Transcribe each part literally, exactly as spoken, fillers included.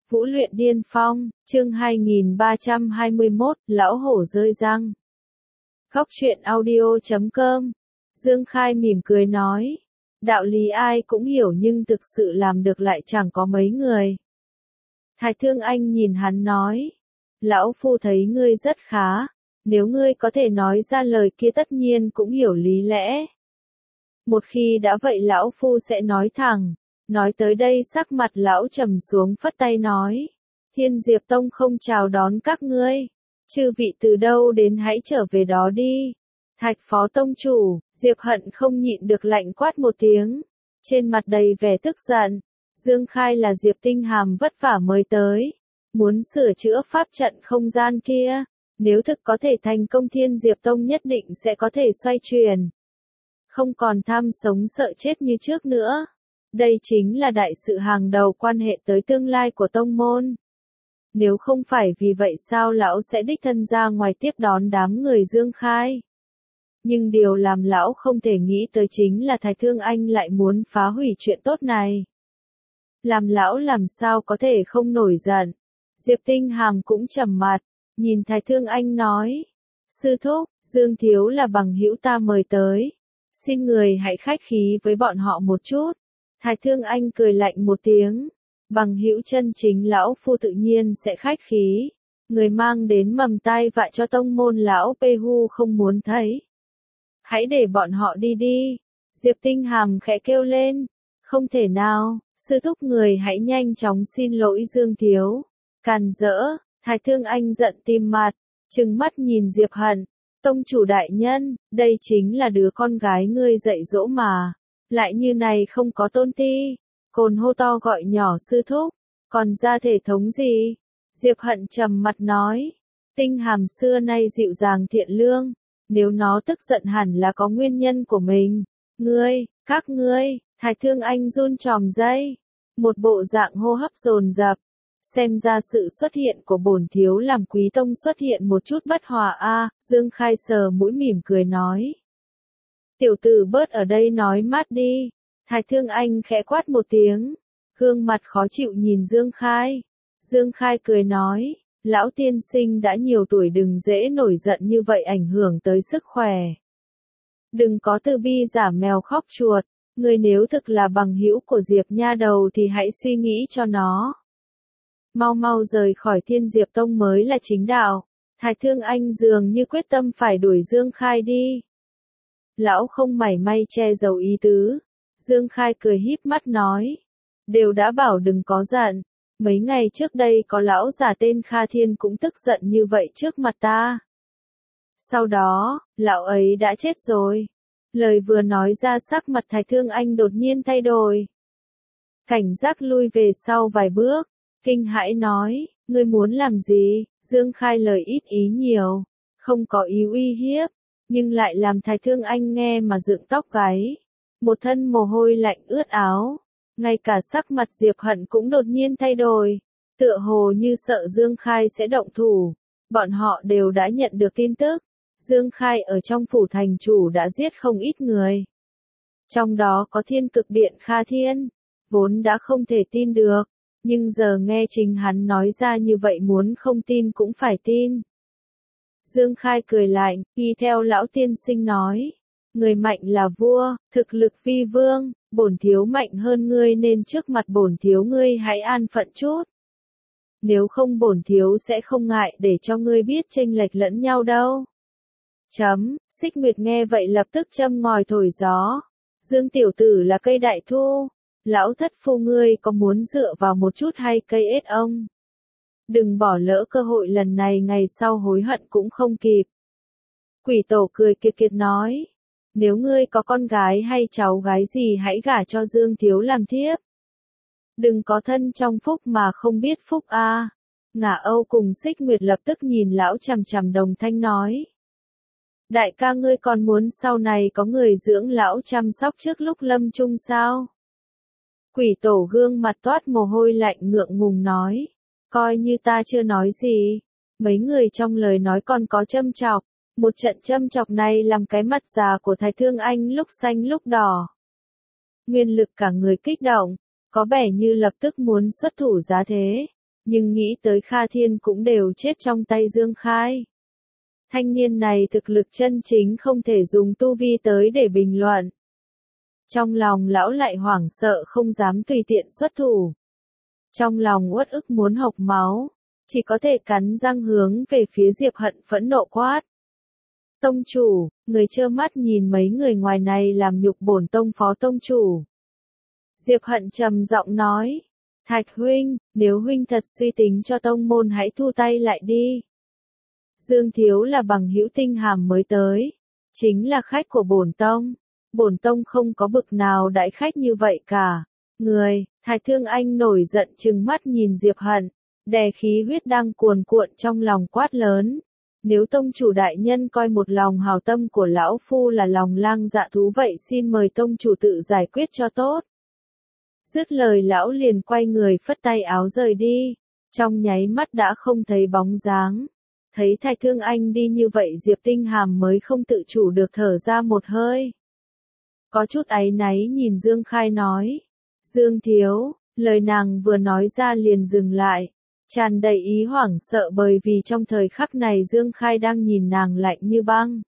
Vũ luyện điên phong, chương hai nghìn ba trăm hai mươi mốt, lão hổ rơi răng. Góc truyện audio chấm com. Dương Khai mỉm cười nói. Đạo lý ai cũng hiểu nhưng thực sự làm được lại chẳng có mấy người. Thái Thương Anh nhìn hắn nói. Lão phu thấy ngươi rất khá. Nếu ngươi có thể nói ra lời kia tất nhiên cũng hiểu lý lẽ. Một khi đã vậy lão phu sẽ nói thẳng. Nói tới đây sắc mặt lão trầm xuống phất tay nói. Thiên Diệp Tông không chào đón các ngươi. Chư vị từ đâu đến hãy trở về đó đi. Thạch phó tông chủ, Diệp Hận không nhịn được lạnh quát một tiếng. Trên mặt đầy vẻ tức giận. Dương Khai là Diệp Tinh Hàm vất vả mới tới. Muốn sửa chữa pháp trận không gian kia. Nếu thực có thể thành công Thiên Diệp Tông nhất định sẽ có thể xoay chuyển. Không còn tham sống sợ chết như trước nữa. Đây chính là đại sự hàng đầu quan hệ tới tương lai của tông môn. Nếu không phải vì vậy sao lão sẽ đích thân ra ngoài tiếp đón đám người Dương Khai. Nhưng điều làm lão không thể nghĩ tới chính là Thái Thương Anh lại muốn phá hủy chuyện tốt này. Làm lão làm sao có thể không nổi giận. Diệp Tinh Hàm cũng trầm mặt, nhìn Thái Thương Anh nói. Sư thúc, Dương Thiếu là bằng hữu ta mời tới. Xin người hãy khách khí với bọn họ một chút. Thái Thương Anh cười lạnh một tiếng. Bằng hữu chân chính lão phu tự nhiên sẽ khách khí. Người mang đến mầm tai vạ cho tông môn lão Pê Hu không muốn thấy. Hãy để bọn họ đi đi. Diệp Tinh Hàm khẽ kêu lên. Không thể nào, sư thúc người hãy nhanh chóng xin lỗi Dương Thiếu. Càn rỡ, Thái Thương Anh giận tim mặt, trừng mắt nhìn Diệp Hận. Tông chủ đại nhân, đây chính là đứa con gái ngươi dạy dỗ mà. Lại như này không có tôn ti. Cồn hô to gọi nhỏ sư thúc. Còn ra thể thống gì? Diệp Hận trầm mặt nói. Tinh Hàm xưa nay dịu dàng thiện lương. Nếu nó tức giận hẳn là có nguyên nhân của mình. Ngươi, các ngươi, Thái Thương Anh run tròm dây. Một bộ dạng hô hấp dồn dập. Xem ra sự xuất hiện của bổn thiếu làm Quý Tông xuất hiện một chút bất hòa a. À, Dương Khai sờ mũi mỉm cười nói. Tiểu tử bớt ở đây nói mát đi. Thái Thương Anh khẽ quát một tiếng. Gương mặt khó chịu nhìn Dương Khai. Dương Khai cười nói. Lão tiên sinh đã nhiều tuổi đừng dễ nổi giận như vậy ảnh hưởng tới sức khỏe. Đừng có từ bi giả mèo khóc chuột. Người nếu thực là bằng hữu của Diệp nha đầu thì hãy suy nghĩ cho nó. Mau mau rời khỏi Thiên Diệp Tông mới là chính đạo. Thái Thương Anh dường như quyết tâm phải đuổi Dương Khai đi. Lão không mảy may che giấu ý tứ. Dương Khai cười híp mắt nói. Đều đã bảo đừng có giận. Mấy ngày trước đây có lão già tên Kha Thiên cũng tức giận như vậy trước mặt ta. Sau đó, lão ấy đã chết rồi. Lời vừa nói ra sắc mặt Thái Thương Anh đột nhiên thay đổi. Cảnh giác lui về sau vài bước. Kinh hãi nói, ngươi muốn làm gì? Dương Khai lời ít ý nhiều. Không có ý uy hiếp. Nhưng lại làm Thái Thương Anh nghe mà dựng tóc gáy. Một thân mồ hôi lạnh ướt áo. Ngay cả sắc mặt Diệp Hận cũng đột nhiên thay đổi. Tựa hồ như sợ Dương Khai sẽ động thủ. Bọn họ đều đã nhận được tin tức. Dương Khai ở trong phủ thành chủ đã giết không ít người. Trong đó có Thiên Cực Điện Kha Thiên. Vốn đã không thể tin được. Nhưng giờ nghe chính hắn nói ra như vậy muốn không tin cũng phải tin. Dương Khai cười lạnh, y theo lão tiên sinh nói. Người mạnh là vua, thực lực vi vương, bổn thiếu mạnh hơn ngươi nên trước mặt bổn thiếu ngươi hãy an phận chút. Nếu không bổn thiếu sẽ không ngại để cho ngươi biết chênh lệch lẫn nhau đâu. Chấm, Xích Nguyệt nghe vậy lập tức châm ngòi thổi gió. Dương tiểu tử là cây đại thu. Lão thất phu ngươi có muốn dựa vào một chút hay cây ết ông? Đừng bỏ lỡ cơ hội lần này ngày sau hối hận cũng không kịp. Quỷ tổ cười kiệt kiệt nói. Nếu ngươi có con gái hay cháu gái gì hãy gả cho Dương Thiếu làm thiếp. Đừng có thân trong phúc mà không biết phúc a. À. Ngả Âu cùng Xích Nguyệt lập tức nhìn lão chằm chằm đồng thanh nói. Đại ca ngươi còn muốn sau này có người dưỡng lão chăm sóc trước lúc lâm chung sao? Quỷ tổ gương mặt toát mồ hôi lạnh ngượng ngùng nói. Coi như ta chưa nói gì. Mấy người trong lời nói còn có châm chọc. Một trận châm chọc này làm cái mặt già của Thái Thương Anh lúc xanh lúc đỏ. Nguyên lực cả người kích động. Có vẻ như lập tức muốn xuất thủ giá thế. nhưng nghĩ tới Kha Thiên cũng đều chết trong tay Dương Khai. Thanh niên này thực lực chân chính không thể dùng tu vi tới để bình luận. Trong lòng lão lại hoảng sợ không dám tùy tiện xuất thủ. Trong lòng uất ức muốn hộc máu, chỉ có thể cắn răng hướng về phía Diệp Hận phẫn nộ quát. Tông chủ, người trơ mắt nhìn mấy người ngoài này làm nhục bổn tông phó tông chủ. Diệp Hận trầm giọng nói, Thạch huynh, nếu huynh thật suy tính cho tông môn hãy thu tay lại đi. Dương Thiếu là bằng hữu Tinh Hàm mới tới, chính là khách của bổn tông. Bổn tông không có bực nào đãi khách như vậy cả. Người, Thái Thương Anh nổi giận trừng mắt nhìn Diệp Hận, đè khí huyết đang cuồn cuộn trong lòng quát lớn. Nếu tông chủ đại nhân coi một lòng hào tâm của lão phu là lòng lang dạ thú vậy xin mời tông chủ tự giải quyết cho tốt. Dứt lời lão liền quay người phất tay áo rời đi, trong nháy mắt đã không thấy bóng dáng. Thấy Thái Thương Anh đi như vậy Diệp Tinh Hàm mới không tự chủ được thở ra một hơi. Có chút áy náy nhìn Dương Khai nói. Dương Thiếu, lời nàng vừa nói ra liền dừng lại, tràn đầy ý hoảng sợ bởi vì trong thời khắc này Dương Khai đang nhìn nàng lạnh như băng.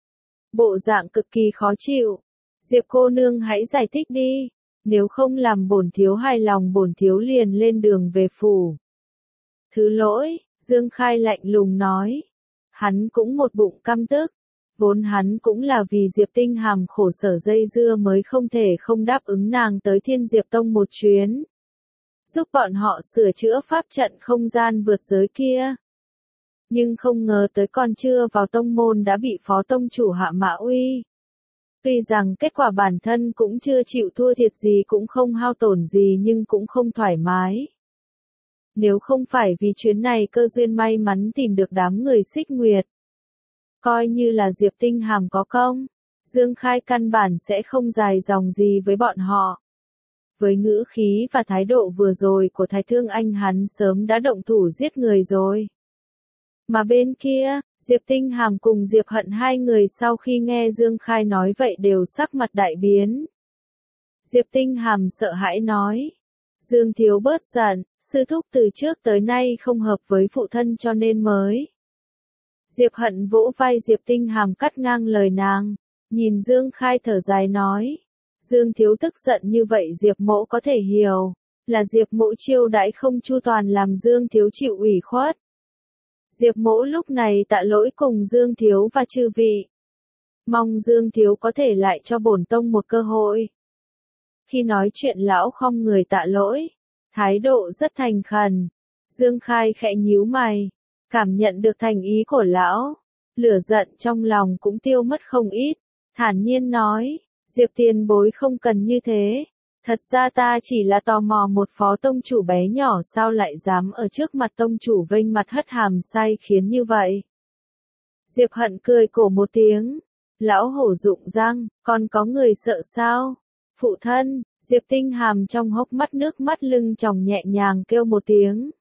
Bộ dạng cực kỳ khó chịu. Diệp cô nương hãy giải thích đi, nếu không làm bổn thiếu hài lòng bổn thiếu liền lên đường về phủ. Thứ lỗi, Dương Khai lạnh lùng nói. Hắn cũng một bụng căm tức. Vốn hắn cũng là vì Diệp Tinh Hàm khổ sở dây dưa mới không thể không đáp ứng nàng tới Thiên Diệp Tông một chuyến. Giúp bọn họ sửa chữa pháp trận không gian vượt giới kia. Nhưng không ngờ tới còn chưa vào tông môn đã bị phó tông chủ hạ mã uy. Tuy rằng kết quả bản thân cũng chưa chịu thua thiệt gì cũng không hao tổn gì nhưng cũng không thoải mái. Nếu không phải vì chuyến này cơ duyên may mắn tìm được đám người Xích Nguyệt. Coi như là Diệp Tinh Hàm có công, Dương Khai căn bản sẽ không dài dòng gì với bọn họ. Với ngữ khí và thái độ vừa rồi của Thái Thương Anh hắn sớm đã động thủ giết người rồi. Mà bên kia, Diệp Tinh Hàm cùng Diệp Hận hai người sau khi nghe Dương Khai nói vậy đều sắc mặt đại biến. Diệp Tinh Hàm sợ hãi nói. Dương Thiếu bớt giận, sư thúc từ trước tới nay không hợp với phụ thân cho nên mới. Diệp Hận vỗ vai Diệp Tinh Hàm cắt ngang lời nàng, nhìn Dương Khai thở dài nói. Dương Thiếu tức giận như vậy Diệp Mỗ có thể hiểu, là Diệp Mỗ chiêu đãi không chu toàn làm Dương Thiếu chịu ủy khuất. Diệp Mỗ lúc này tạ lỗi cùng Dương Thiếu và chư vị. Mong Dương Thiếu có thể lại cho bổn tông một cơ hội. Khi nói chuyện lão khom người tạ lỗi, thái độ rất thành khẩn. Dương Khai khẽ nhíu mày, cảm nhận được thành ý của lão, lửa giận trong lòng cũng tiêu mất không ít, thản nhiên nói, Diệp tiền bối không cần như thế, thật ra ta chỉ là tò mò một phó tông chủ bé nhỏ sao lại dám ở trước mặt tông chủ vênh mặt hất hàm sai khiến như vậy. Diệp Hận cười cổ một tiếng, lão hổ rụng răng, còn có người sợ sao? Phụ thân, Diệp Tinh Hàm trong hốc mắt nước mắt lưng tròng nhẹ nhàng kêu một tiếng.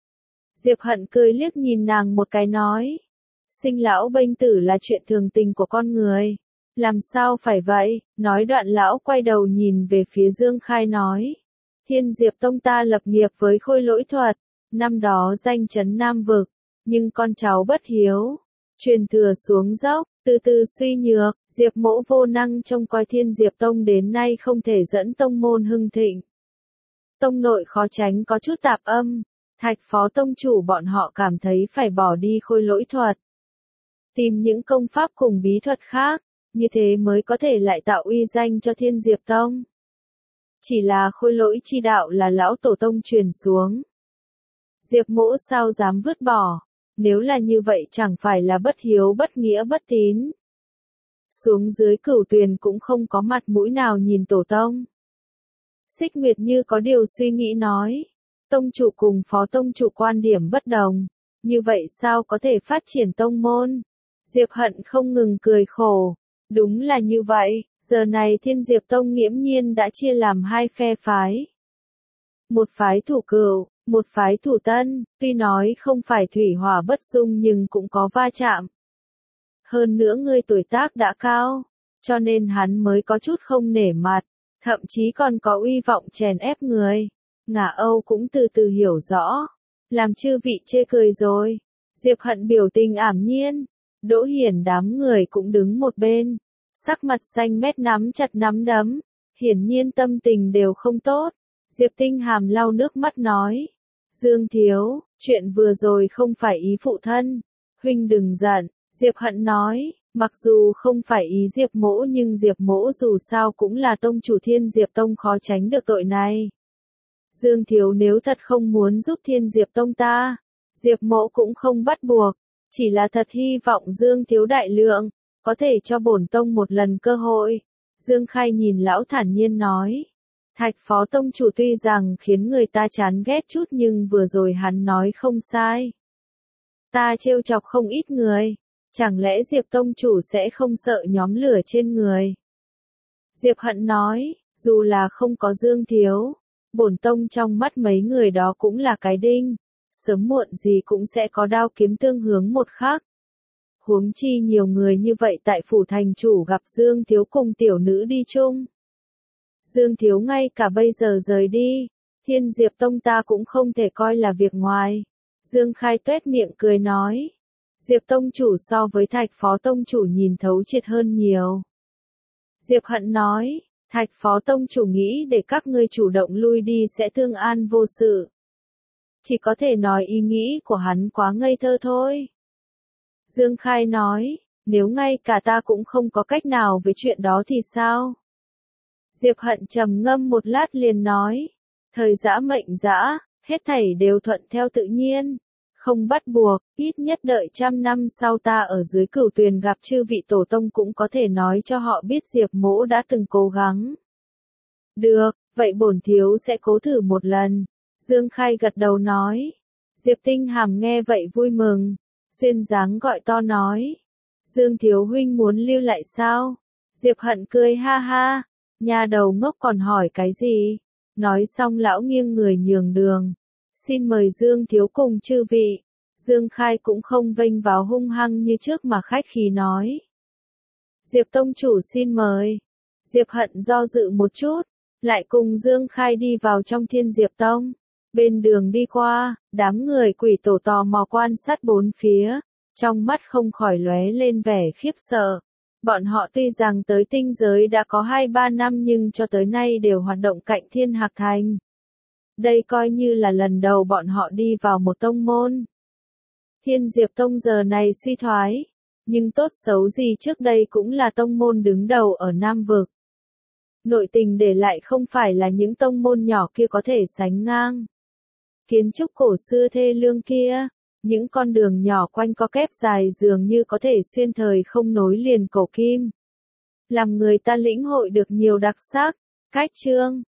Diệp Hận cười liếc nhìn nàng một cái nói. Sinh lão bênh tử là chuyện thường tình của con người. Làm sao phải vậy? Nói đoạn lão quay đầu nhìn về phía Dương Khai nói. Thiên Diệp Tông ta lập nghiệp với khôi lỗi thuật. Năm đó danh chấn Nam Vực. Nhưng con cháu bất hiếu. Truyền thừa xuống dốc, từ từ suy nhược. Diệp Mỗ vô năng trông coi Thiên Diệp Tông đến nay không thể dẫn tông môn hưng thịnh. Tông nội khó tránh có chút tạp âm. Thạch phó tông chủ bọn họ cảm thấy phải bỏ đi khôi lỗi thuật. Tìm những công pháp cùng bí thuật khác, như thế mới có thể lại tạo uy danh cho Thiên Diệp Tông. Chỉ là khôi lỗi chi đạo là lão tổ tông truyền xuống. Diệp Mỗ sao dám vứt bỏ, nếu là như vậy chẳng phải là bất hiếu bất nghĩa bất tín. Xuống dưới Cửu Tuyền cũng không có mặt mũi nào nhìn tổ tông. Xích Nguyệt như có điều suy nghĩ nói. Tông chủ cùng phó tông chủ quan điểm bất đồng, như vậy sao có thể phát triển tông môn? Diệp Hận không ngừng cười khổ, đúng là như vậy, giờ này Thiên Diệp Tông nghiễm nhiên đã chia làm hai phe phái. Một phái thủ cửu, một phái thủ tân, tuy nói không phải thủy hỏa bất dung nhưng cũng có va chạm. Hơn nữa người tuổi tác đã cao, cho nên hắn mới có chút không nể mặt, thậm chí còn có uy vọng chèn ép người. Ngả Âu cũng từ từ hiểu rõ, làm chư vị chê cười rồi. Diệp Hận biểu tình ảm nhiên, Đỗ Hiển đám người cũng đứng một bên, sắc mặt xanh mét nắm chặt nắm đấm, hiển nhiên tâm tình đều không tốt. Diệp Tinh Hàm lau nước mắt nói, Dương Thiếu, chuyện vừa rồi không phải ý phụ thân, huynh đừng giận. Diệp Hận nói, mặc dù không phải ý Diệp Mỗ nhưng Diệp Mỗ dù sao cũng là tông chủ Thiên Diệp Tông, khó tránh được tội này. Dương Thiếu nếu thật không muốn giúp Thiên Diệp Tông ta, Diệp Mỗ cũng không bắt buộc, chỉ là thật hy vọng Dương Thiếu đại lượng, có thể cho bổn tông một lần cơ hội. Dương Khai nhìn lão thản nhiên nói, Thạch Phó Tông chủ tuy rằng khiến người ta chán ghét chút nhưng vừa rồi hắn nói không sai. Ta trêu chọc không ít người, chẳng lẽ Diệp Tông chủ sẽ không sợ nhóm lửa trên người? Diệp Hận nói, dù là không có Dương Thiếu, bổn tông trong mắt mấy người đó cũng là cái đinh, sớm muộn gì cũng sẽ có đao kiếm tương hướng một khác. Huống chi nhiều người như vậy tại phủ thành chủ gặp Dương Thiếu cùng tiểu nữ đi chung. Dương Thiếu ngay cả bây giờ rời đi, Thiên Diệp Tông ta cũng không thể coi là việc ngoài. Dương Khai tuét miệng cười nói, Diệp Tông chủ so với Thạch Phó Tông chủ nhìn thấu triệt hơn nhiều. Diệp Hận nói, Thạch Phó Tông chủ nghĩ để các ngươi chủ động lui đi sẽ thương an vô sự. Chỉ có thể nói ý nghĩ của hắn quá ngây thơ thôi. Dương Khai nói, nếu ngay cả ta cũng không có cách nào với chuyện đó thì sao? Diệp Hận trầm ngâm một lát liền nói, thời giã mệnh giã, hết thảy đều thuận theo tự nhiên, không bắt buộc, ít nhất đợi trăm năm sau ta ở dưới Cửu Tuyền gặp chư vị tổ tông cũng có thể nói cho họ biết Diệp Mỗ đã từng cố gắng. Được, vậy bổn thiếu sẽ cố thử một lần. Dương Khai gật đầu nói. Diệp Tinh Hàm nghe vậy vui mừng, xuyên dáng gọi to nói, Dương Thiếu huynh muốn lưu lại sao? Diệp Hận cười ha ha, nhà đầu ngốc còn hỏi cái gì? Nói xong lão nghiêng người nhường đường, xin mời Dương Thiếu cùng chư vị. Dương Khai cũng không vênh vào hung hăng như trước mà khách khí nói, Diệp Tông chủ xin mời. Diệp Hận do dự một chút, lại cùng Dương Khai đi vào trong Thiên Diệp Tông. Bên đường đi qua, đám người quỷ tổ tò mò quan sát bốn phía, trong mắt không khỏi lóe lên vẻ khiếp sợ. Bọn họ tuy rằng tới tinh giới đã có hai ba năm nhưng cho tới nay đều hoạt động cạnh Thiên Hạc Thành. Đây coi như là lần đầu bọn họ đi vào một tông môn. Thiên Diệp Tông giờ này suy thoái, nhưng tốt xấu gì trước đây cũng là tông môn đứng đầu ở Nam Vực. Nội tình để lại không phải là những tông môn nhỏ kia có thể sánh ngang. Kiến trúc cổ xưa thê lương kia, những con đường nhỏ quanh co kép dài dường như có thể xuyên thời không nối liền cổ kim. Làm người ta lĩnh hội được nhiều đặc sắc, cách chương.